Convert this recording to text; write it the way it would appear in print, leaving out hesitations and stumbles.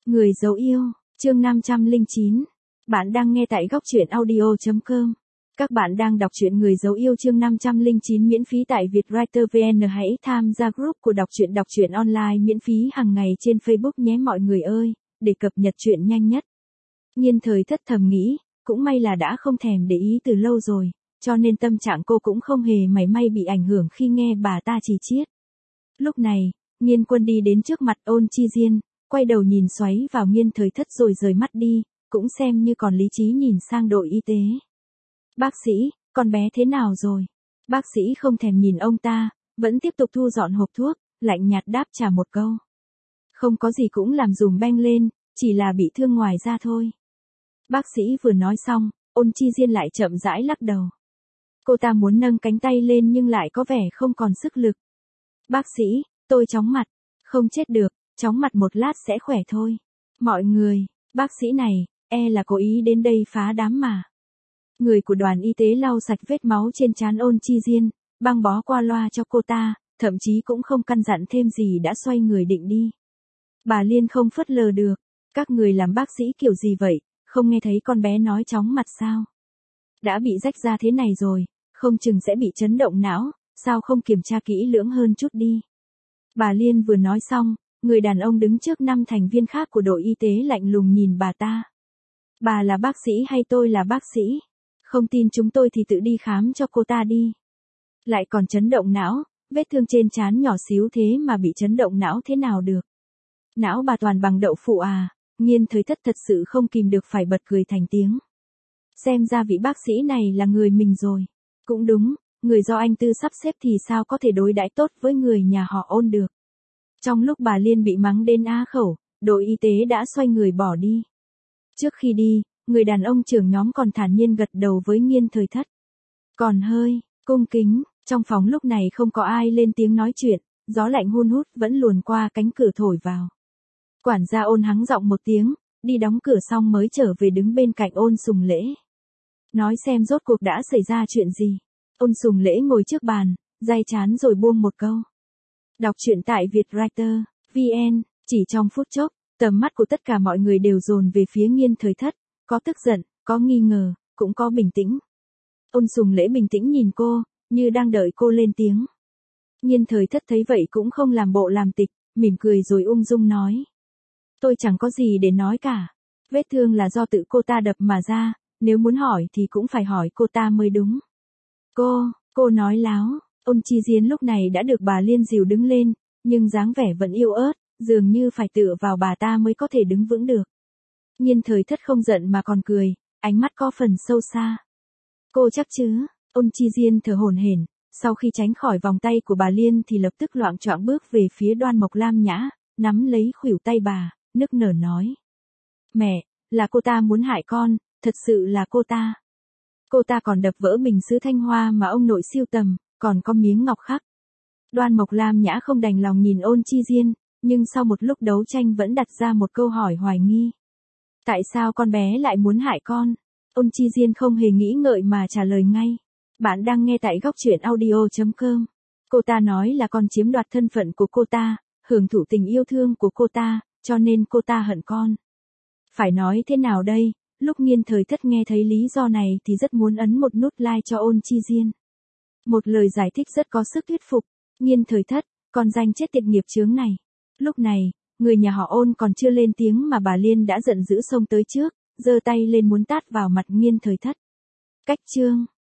Người dấu yêu, chương 509. Bạn đang nghe tại góc truyện audio.com. Các bạn đang đọc truyện Người dấu yêu chương 509 miễn phí tại Vietwriter VN. Hãy tham gia group của đọc truyện online miễn phí hàng ngày trên Facebook nhé mọi người ơi, để cập nhật truyện nhanh nhất. Nhiên Thời Thất thầm nghĩ, cũng may là đã không thèm để ý từ lâu rồi, cho nên tâm trạng cô cũng không hề mảy may bị ảnh hưởng khi nghe bà ta chỉ chiết. Lúc này, Nhiên Quân đi đến trước mặt Ôn Chi Diên, quay đầu nhìn xoáy vào Nhiên Thời Thất rồi rời mắt đi, cũng xem như còn lý trí nhìn sang đội y tế. Bác sĩ, con bé thế nào rồi? Bác sĩ không thèm nhìn ông ta, vẫn tiếp tục thu dọn hộp thuốc, lạnh nhạt đáp trả một câu. Không có gì cũng làm dùm beng lên, chỉ là bị thương ngoài da thôi. Bác sĩ vừa nói xong, Ôn Chi Diên lại chậm rãi lắc đầu. Cô ta muốn nâng cánh tay lên nhưng lại có vẻ không còn sức lực. Bác sĩ, tôi chóng mặt. Không chết được, chóng mặt một lát sẽ khỏe thôi. Mọi người, bác sĩ này, là cố ý đến đây phá đám mà. Người của đoàn y tế lau sạch vết máu trên trán Ôn Chi Diên, băng bó qua loa cho cô ta, thậm chí cũng không căn dặn thêm gì đã xoay người định đi. Bà Liên không phớt lờ được, các người làm bác sĩ kiểu gì vậy, không nghe thấy con bé nói chóng mặt sao? Đã bị rách ra thế này rồi, không chừng sẽ bị chấn động não, sao không kiểm tra kỹ lưỡng hơn chút đi. Bà Liên vừa nói xong, người đàn ông đứng trước 5 thành viên khác của đội y tế lạnh lùng nhìn bà ta. Bà là bác sĩ hay tôi là bác sĩ? Không tin chúng tôi thì tự đi khám cho cô ta đi. Lại còn chấn động não, vết thương trên trán nhỏ xíu thế mà bị chấn động não thế nào được? Não bà toàn bằng đậu phụ à? Nhiên Thời Thất thật sự không kìm được phải bật cười thành tiếng. Xem ra vị bác sĩ này là người mình rồi. Cũng đúng, người do anh Tư sắp xếp thì sao có thể đối đãi tốt với người nhà họ Ôn được. Trong lúc bà Liên bị mắng đến á khẩu, đội y tế đã xoay người bỏ đi. Trước khi đi, người đàn ông trưởng nhóm còn thản nhiên gật đầu với Nhiên Thời Thất. Còn hơi cung kính, trong phòng lúc này không có ai lên tiếng nói chuyện, gió lạnh hun hút vẫn luồn qua cánh cửa thổi vào. Quản gia Ôn hắng giọng một tiếng, đi đóng cửa xong mới trở về đứng bên cạnh Ôn Sùng Lễ. Nói xem rốt cuộc đã xảy ra chuyện gì. Ôn Sùng Lễ ngồi trước bàn, day chán rồi buông một câu. Đọc truyện tại Vietwriter VN. Chỉ trong phút chốc, tầm mắt của tất cả mọi người đều dồn về phía Nhiên Thời Thất, có tức giận, có nghi ngờ, cũng có bình tĩnh. Ôn Sùng Lễ bình tĩnh nhìn cô, như đang đợi cô lên tiếng. Nhiên Thời Thất thấy vậy cũng không làm bộ làm tịch, mỉm cười rồi ung dung nói. Tôi chẳng có gì để nói cả. Vết thương là do tự cô ta đập mà ra, nếu muốn hỏi thì cũng phải hỏi cô ta mới đúng. Cô nói láo. Ôn Chi Diên lúc này đã được bà Liên dìu đứng lên, nhưng dáng vẻ vẫn yếu ớt, dường như phải tựa vào bà ta mới có thể đứng vững được. Nhiên Thời Thất không giận mà còn cười, ánh mắt có phần sâu xa. Cô chắc chứ? Ôn Chi Diên thở hổn hển, sau khi tránh khỏi vòng tay của bà Liên thì lập tức loạng choạng bước về phía Đoan Mộc Lam Nhã, nắm lấy khuỷu tay bà, nức nở nói. Mẹ, là cô ta muốn hại con, thật sự là cô ta. Cô ta còn đập vỡ bình sứ Thanh Hoa mà ông nội sưu tầm, còn có miếng ngọc khắc. Đoan Mộc Lam Nhã không đành lòng nhìn Ôn Chi Diên, nhưng sau một lúc đấu tranh vẫn đặt ra một câu hỏi hoài nghi. Tại sao con bé lại muốn hại con? Ôn Chi Diên không hề nghĩ ngợi mà trả lời ngay. Bạn đang nghe tại góc truyện audio.com. Cô ta nói là con chiếm đoạt thân phận của cô ta, hưởng thụ tình yêu thương của cô ta, cho nên cô ta hận con. Phải nói thế nào đây? Lúc Nhiên Thời Thất nghe thấy lý do này thì rất muốn ấn một nút like cho Ôn Chi Diên. Một lời giải thích rất có sức thuyết phục. Nhiên Thời Thất, con danh chết tiệt nghiệp chướng này. Lúc này, người nhà họ Ôn còn chưa lên tiếng mà bà Liên đã giận dữ xông tới trước, giơ tay lên muốn tát vào mặt Nhiên Thời Thất. Cách chương